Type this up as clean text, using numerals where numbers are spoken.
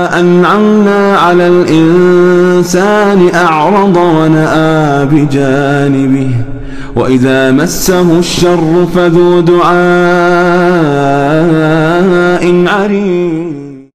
أنعمنا على الإنسان أعرض ونأى بجانبه وإذا مسه الشر فذو دعاء عريض